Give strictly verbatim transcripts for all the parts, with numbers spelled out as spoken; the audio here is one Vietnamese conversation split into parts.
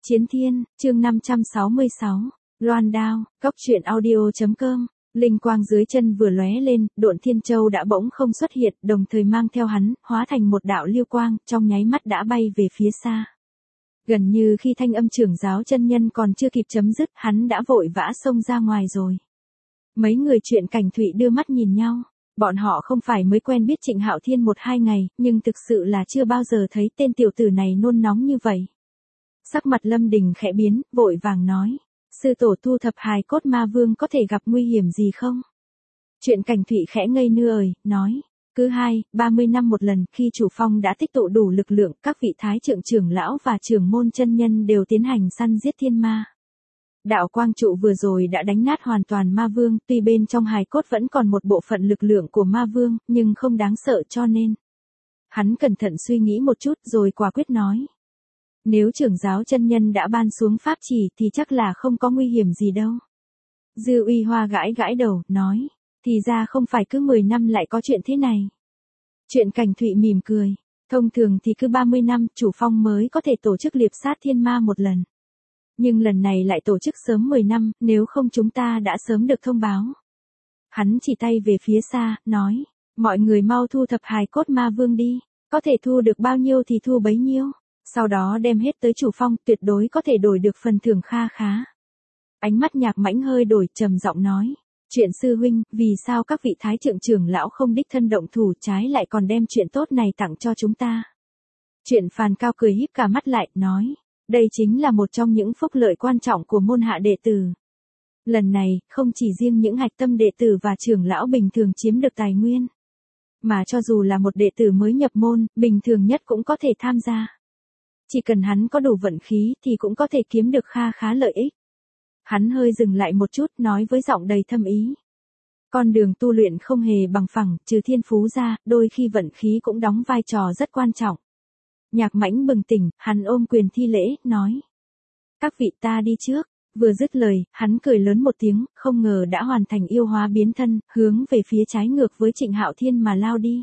Chiến Thiên, chương năm trăm sáu mươi sáu, Loan Đao, Cốc truyện audio chấm com. Linh quang dưới chân vừa lóe lên, Độn Thiên Châu đã bỗng không xuất hiện, đồng thời mang theo hắn, hóa thành một đạo lưu quang, trong nháy mắt đã bay về phía xa. Gần như khi thanh âm trưởng giáo chân nhân còn chưa kịp chấm dứt, hắn đã vội vã xông ra ngoài rồi. Mấy người chuyện Cảnh Thụy đưa mắt nhìn nhau. Bọn họ không phải mới quen biết Trịnh Hạo Thiên một hai ngày, nhưng thực sự là chưa bao giờ thấy tên tiểu tử này nôn nóng như vậy. Sắc mặt Lâm Đình khẽ biến, vội vàng nói. Sư tổ thu thập hài cốt ma vương có thể gặp nguy hiểm gì không? Chuyện Cảnh Thụy khẽ ngây ngơi, nói. Cứ hai, ba mươi năm một lần, khi chủ phong đã tích tụ đủ lực lượng, các vị thái trượng trưởng lão và trưởng môn chân nhân đều tiến hành săn giết thiên ma. Đạo quang trụ vừa rồi đã đánh nát hoàn toàn ma vương, tuy bên trong hài cốt vẫn còn một bộ phận lực lượng của ma vương, nhưng không đáng sợ cho nên. Hắn cẩn thận suy nghĩ một chút rồi quả quyết nói. Nếu trưởng giáo chân nhân đã ban xuống pháp chỉ thì chắc là không có nguy hiểm gì đâu. Dư Uy Hoa gãi gãi đầu, nói. Thì ra không phải cứ mười năm lại có chuyện thế này. Chuyện Cảnh Thụy mỉm cười. Thông thường thì cứ ba mươi năm chủ phong mới có thể tổ chức liệp sát thiên ma một lần. Nhưng lần này lại tổ chức sớm mười năm, nếu không chúng ta đã sớm được thông báo. Hắn chỉ tay về phía xa, nói. Mọi người mau thu thập hài cốt ma vương đi. Có thể thu được bao nhiêu thì thu bấy nhiêu. Sau đó đem hết tới chủ phong, tuyệt đối có thể đổi được phần thưởng kha khá. Ánh mắt Nhạc Mãnh hơi đổi, trầm giọng nói. Chuyện sư huynh, vì sao các vị thái trượng trưởng lão không đích thân động thủ, trái lại còn đem chuyện tốt này tặng cho chúng ta? Chuyện Phàn Cao cười híp cả mắt lại, nói. Đây chính là một trong những phúc lợi quan trọng của môn hạ đệ tử. Lần này, không chỉ riêng những hạch tâm đệ tử và trưởng lão bình thường chiếm được tài nguyên. Mà cho dù là một đệ tử mới nhập môn, bình thường nhất cũng có thể tham gia. Chỉ cần hắn có đủ vận khí thì cũng có thể kiếm được kha khá lợi ích. Hắn hơi dừng lại một chút, nói với giọng đầy thâm ý. Con đường tu luyện không hề bằng phẳng, trừ thiên phú ra, đôi khi vận khí cũng đóng vai trò rất quan trọng. Nhạc Mãnh bừng tỉnh, hắn ôm quyền thi lễ, nói. Các vị ta đi trước. Vừa dứt lời, hắn cười lớn một tiếng, không ngờ đã hoàn thành yêu hóa biến thân, hướng về phía trái ngược với Trịnh Hạo Thiên mà lao đi.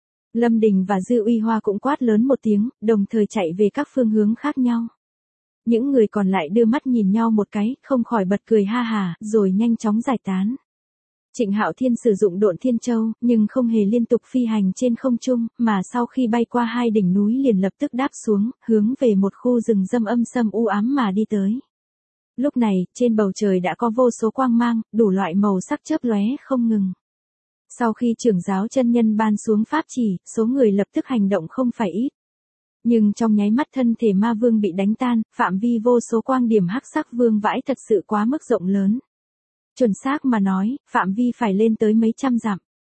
Lâm Đình và Dư Uy Hoa cũng quát lớn một tiếng, đồng thời chạy về các phương hướng khác nhau. Những người còn lại đưa mắt nhìn nhau một cái, không khỏi bật cười ha hà, rồi nhanh chóng giải tán. Trịnh Hạo Thiên sử dụng Độn Thiên Châu, nhưng không hề liên tục phi hành trên không trung, mà sau khi bay qua hai đỉnh núi liền lập tức đáp xuống, hướng về một khu rừng râm âm sâm u ám mà đi tới. Lúc này, trên bầu trời đã có vô số quang mang, đủ loại màu sắc chớp lóe không ngừng. Sau khi trưởng giáo chân nhân ban xuống pháp chỉ, số người lập tức hành động không phải ít. Nhưng trong nháy mắt thân thể ma vương bị đánh tan, phạm vi vô số quang điểm hắc sắc vương vãi thật sự quá mức rộng lớn. Chuẩn xác mà nói, phạm vi phải lên tới mấy trăm dặm.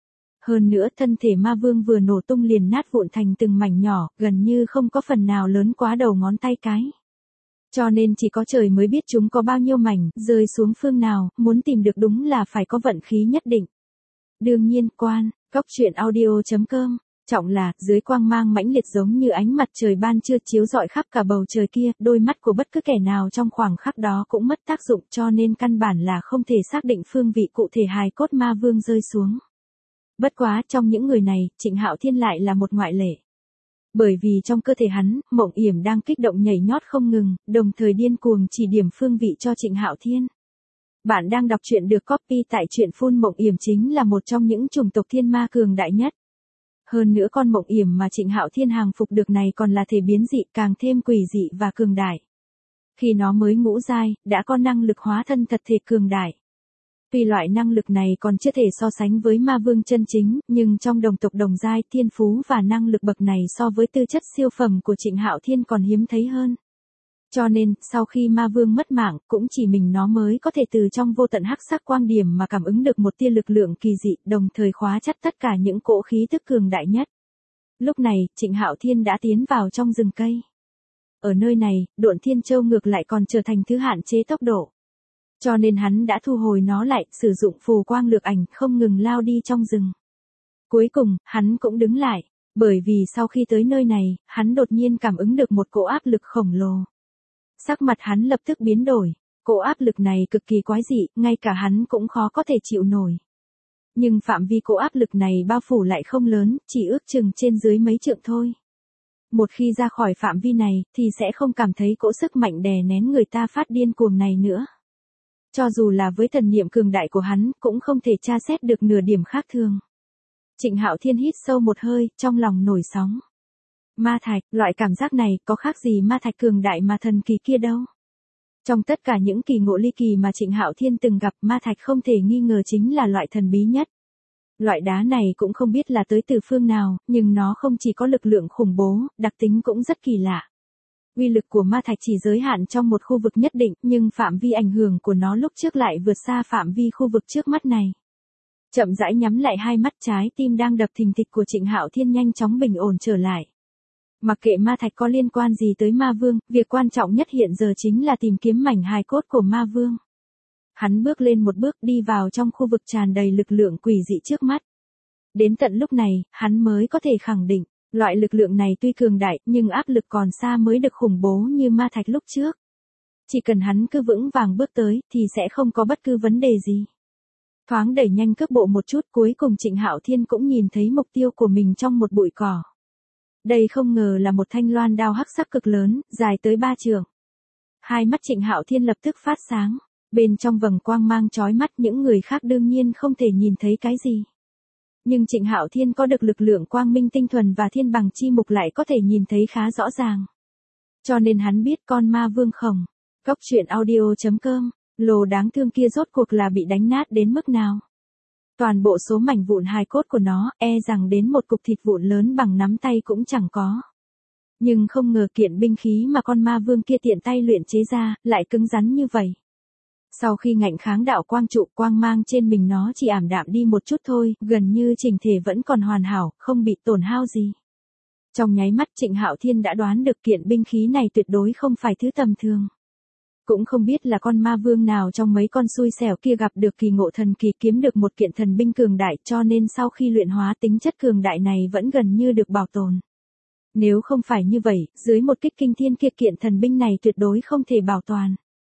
Hơn nữa thân thể ma vương vừa nổ tung liền nát vụn thành từng mảnh nhỏ, gần như không có phần nào lớn quá đầu ngón tay cái. Cho nên chỉ có trời mới biết chúng có bao nhiêu mảnh, rơi xuống phương nào, muốn tìm được đúng là phải có vận khí nhất định. Đương nhiên, quan, Cốc truyện audio chấm com, trọng là, dưới quang mang mãnh liệt giống như ánh mặt trời ban trưa chiếu rọi khắp cả bầu trời kia, đôi mắt của bất cứ kẻ nào trong khoảng khắc đó cũng mất tác dụng, cho nên căn bản là không thể xác định phương vị cụ thể hài cốt ma vương rơi xuống. Bất quá, trong những người này, Trịnh Hạo Thiên lại là một ngoại lệ. Bởi vì trong cơ thể hắn, Mộng Yểm đang kích động nhảy nhót không ngừng, đồng thời điên cuồng chỉ điểm phương vị cho Trịnh Hạo Thiên. Bạn đang đọc truyện được copy tại truyện phun Mộng Yểm chính là một trong những chủng tộc thiên ma cường đại nhất. Hơn nữa con Mộng Yểm mà Trịnh Hạo Thiên hàng phục được này còn là thể biến dị, càng thêm quỷ dị và cường đại. Khi nó mới ngũ giai, đã có năng lực hóa thân thật thể cường đại. Tuy loại năng lực này còn chưa thể so sánh với ma vương chân chính, nhưng trong đồng tộc đồng giai, thiên phú và năng lực bậc này so với tư chất siêu phẩm của Trịnh Hạo Thiên còn hiếm thấy hơn. Cho nên, sau khi ma vương mất mạng, cũng chỉ mình nó mới có thể từ trong vô tận hắc sắc quang điểm mà cảm ứng được một tia lực lượng kỳ dị, đồng thời khóa chặt tất cả những cỗ khí tức cường đại nhất. Lúc này, Trịnh Hạo Thiên đã tiến vào trong rừng cây. Ở nơi này, Độn Thiên Châu ngược lại còn trở thành thứ hạn chế tốc độ. Cho nên hắn đã thu hồi nó lại, sử dụng phù quang lược ảnh, không ngừng lao đi trong rừng. Cuối cùng, hắn cũng đứng lại, bởi vì sau khi tới nơi này, hắn đột nhiên cảm ứng được một cỗ áp lực khổng lồ. Sắc mặt hắn lập tức biến đổi, cỗ áp lực này cực kỳ quái dị, ngay cả hắn cũng khó có thể chịu nổi. Nhưng phạm vi cỗ áp lực này bao phủ lại không lớn, chỉ ước chừng trên dưới mấy trượng thôi. Một khi ra khỏi phạm vi này, thì sẽ không cảm thấy cỗ sức mạnh đè nén người ta phát điên cuồng này nữa. Cho dù là với thần niệm cường đại của hắn, cũng không thể tra xét được nửa điểm khác thường. Trịnh Hạo Thiên hít sâu một hơi, trong lòng nổi sóng. Ma thạch, loại cảm giác này có khác gì ma thạch cường đại mà thần kỳ kia đâu. Trong tất cả những kỳ ngộ ly kỳ mà Trịnh Hạo Thiên từng gặp, ma thạch không thể nghi ngờ chính là loại thần bí nhất. Loại đá này cũng không biết là tới từ phương nào, nhưng nó không chỉ có lực lượng khủng bố, đặc tính cũng rất kỳ lạ. Uy lực của ma thạch chỉ giới hạn trong một khu vực nhất định, nhưng phạm vi ảnh hưởng của nó lúc trước lại vượt xa phạm vi khu vực trước mắt này. Chậm rãi nhắm lại hai mắt, trái tim đang đập thình thịch của Trịnh Hạo Thiên nhanh chóng bình ổn trở lại. Mặc kệ ma thạch có liên quan gì tới ma vương, việc quan trọng nhất hiện giờ chính là tìm kiếm mảnh hài cốt của ma vương. Hắn bước lên một bước đi vào trong khu vực tràn đầy lực lượng quỷ dị trước mắt. Đến tận lúc này, hắn mới có thể khẳng định, loại lực lượng này tuy cường đại nhưng áp lực còn xa mới được khủng bố như ma thạch lúc trước. Chỉ cần hắn cứ vững vàng bước tới thì sẽ không có bất cứ vấn đề gì. Thoáng đẩy nhanh cước bộ một chút, cuối cùng Trịnh Hạo Thiên cũng nhìn thấy mục tiêu của mình trong một bụi cỏ. Đây không ngờ là một thanh loan đao hắc sắc cực lớn, dài tới ba trượng. Hai mắt Trịnh Hạo Thiên lập tức phát sáng, bên trong vầng quang mang chói mắt, những người khác đương nhiên không thể nhìn thấy cái gì. Nhưng Trịnh Hạo Thiên có được lực lượng quang minh tinh thuần và thiên bằng chi mục lại có thể nhìn thấy khá rõ ràng. Cho nên hắn biết con ma vương khổng. Góc truyện audio chấm com, lồ đáng thương kia rốt cuộc là bị đánh nát đến mức nào. Toàn bộ số mảnh vụn hài cốt của nó, e rằng đến một cục thịt vụn lớn bằng nắm tay cũng chẳng có. Nhưng không ngờ kiện binh khí mà con ma vương kia tiện tay luyện chế ra, lại cứng rắn như vậy. Sau khi ngạnh kháng đạo quang trụ, quang mang trên mình nó chỉ ảm đạm đi một chút thôi, gần như chỉnh thể vẫn còn hoàn hảo, không bị tổn hao gì. Trong nháy mắt Trịnh Hạo Thiên đã đoán được kiện binh khí này tuyệt đối không phải thứ tầm thường. Cũng không biết là con ma vương nào trong mấy con xui xẻo kia gặp được kỳ ngộ thần kỳ, kiếm được một kiện thần binh cường đại, cho nên sau khi luyện hóa tính chất cường đại này vẫn gần như được bảo tồn. Nếu không phải như vậy, dưới một kích kinh thiên kia kiện thần binh này tuyệt đối không thể bảo toàn.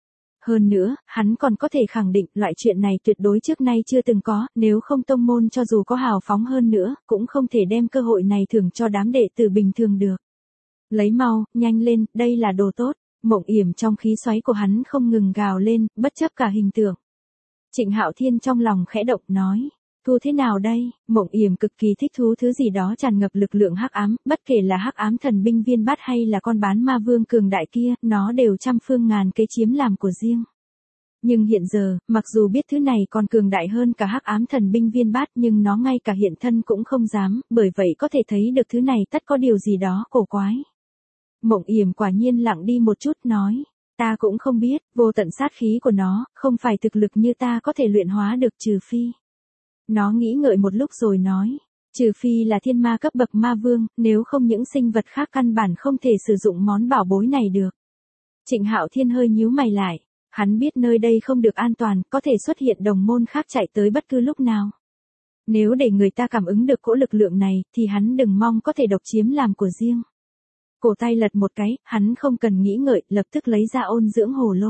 Hơn nữa, hắn còn có thể khẳng định loại chuyện này tuyệt đối trước nay chưa từng có, nếu không tông môn cho dù có hào phóng hơn nữa, cũng không thể đem cơ hội này thưởng cho đám đệ tử bình thường được. Lấy mau, nhanh lên, đây là đồ tốt. Mộng yểm trong khí xoáy của hắn không ngừng gào lên, bất chấp cả hình tượng. Trịnh Hạo Thiên trong lòng khẽ động nói, thu thế nào đây? Mộng yểm cực kỳ thích thú thứ gì đó tràn ngập lực lượng hắc ám, bất kể là hắc ám thần binh viên bát hay là con bán ma vương cường đại kia, nó đều trăm phương ngàn kế chiếm làm của riêng. Nhưng hiện giờ, mặc dù biết thứ này còn cường đại hơn cả hắc ám thần binh viên bát, nhưng nó ngay cả hiện thân cũng không dám, bởi vậy có thể thấy được thứ này tất có điều gì đó cổ quái. Mộng yểm quả nhiên lặng đi một chút nói, ta cũng không biết, vô tận sát khí của nó, không phải thực lực như ta có thể luyện hóa được, trừ phi. Nó nghĩ ngợi một lúc rồi nói, trừ phi là thiên ma cấp bậc ma vương, nếu không những sinh vật khác căn bản không thể sử dụng món bảo bối này được. Trịnh Hạo Thiên hơi nhíu mày lại, hắn biết nơi đây không được an toàn, có thể xuất hiện đồng môn khác chạy tới bất cứ lúc nào. Nếu để người ta cảm ứng được cỗ lực lượng này, thì hắn đừng mong có thể độc chiếm làm của riêng. Cổ tay lật một cái, hắn không cần nghĩ ngợi, lập tức lấy ra ôn dưỡng hồ lô.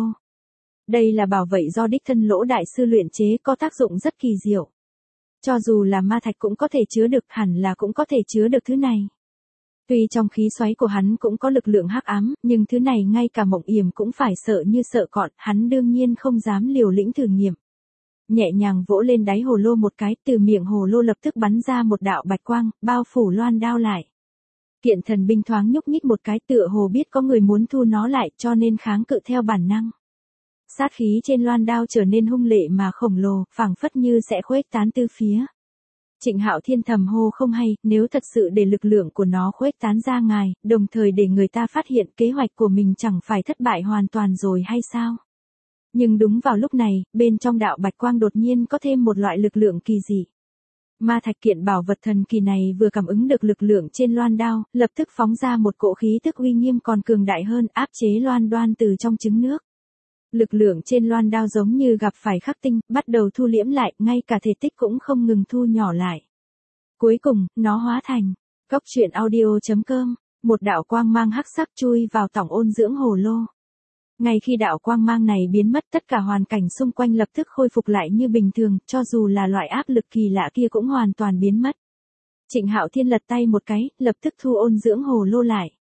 Đây là bảo vệ do đích thân Lỗ đại sư luyện chế, có tác dụng rất kỳ diệu. Cho dù là ma thạch cũng có thể chứa được, hẳn là cũng có thể chứa được thứ này. Tuy trong khí xoáy của hắn cũng có lực lượng hắc ám, nhưng thứ này ngay cả Mộng yểm cũng phải sợ như sợ cọp, hắn đương nhiên không dám liều lĩnh thử nghiệm. Nhẹ nhàng vỗ lên đáy hồ lô một cái, từ miệng hồ lô lập tức bắn ra một đạo bạch quang, bao phủ loan đao lại. Kiện thần binh thoáng nhúc nhích một cái, tựa hồ biết có người muốn thu nó lại, cho nên kháng cự theo bản năng. Sát khí trên loan đao trở nên hung lệ mà khổng lồ, phảng phất như sẽ khuếch tán tứ phía. Trịnh Hạo Thiên thầm hô không hay, nếu thật sự để lực lượng của nó khuếch tán ra ngoài, đồng thời để người ta phát hiện kế hoạch của mình chẳng phải thất bại hoàn toàn rồi hay sao? Nhưng đúng vào lúc này, bên trong đạo bạch quang đột nhiên có thêm một loại lực lượng kỳ dị. Ma thạch kiện bảo vật thần kỳ này vừa cảm ứng được lực lượng trên loan đao, lập tức phóng ra một cỗ khí tức uy nghiêm còn cường đại hơn, áp chế loan đoan từ trong trứng nước. Lực lượng trên loan đao giống như gặp phải khắc tinh, bắt đầu thu liễm lại, ngay cả thể tích cũng không ngừng thu nhỏ lại. Cuối cùng, nó hóa thành, góc truyện audio chấm com, một đạo quang mang hắc sắc chui vào tổng ôn dưỡng hồ lô. Ngay khi đạo quang mang này biến mất, tất cả hoàn cảnh xung quanh lập tức khôi phục lại như bình thường, cho dù là loại áp lực kỳ lạ kia cũng hoàn toàn biến mất. Trịnh Hạo Thiên lật tay một cái, lập tức thu ôn dưỡng hồ lô lại.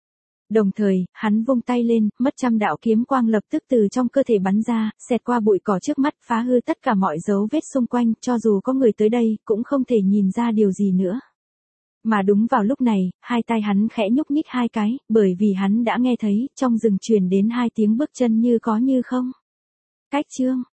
Đồng thời, hắn vung tay lên, mất trăm đạo kiếm quang lập tức từ trong cơ thể bắn ra, xẹt qua bụi cỏ trước mắt, phá hư tất cả mọi dấu vết xung quanh, cho dù có người tới đây, cũng không thể nhìn ra điều gì nữa. Mà đúng vào lúc này, hai tay hắn khẽ nhúc nhích hai cái, bởi vì hắn đã nghe thấy, trong rừng truyền đến hai tiếng bước chân như có như không. Cách chương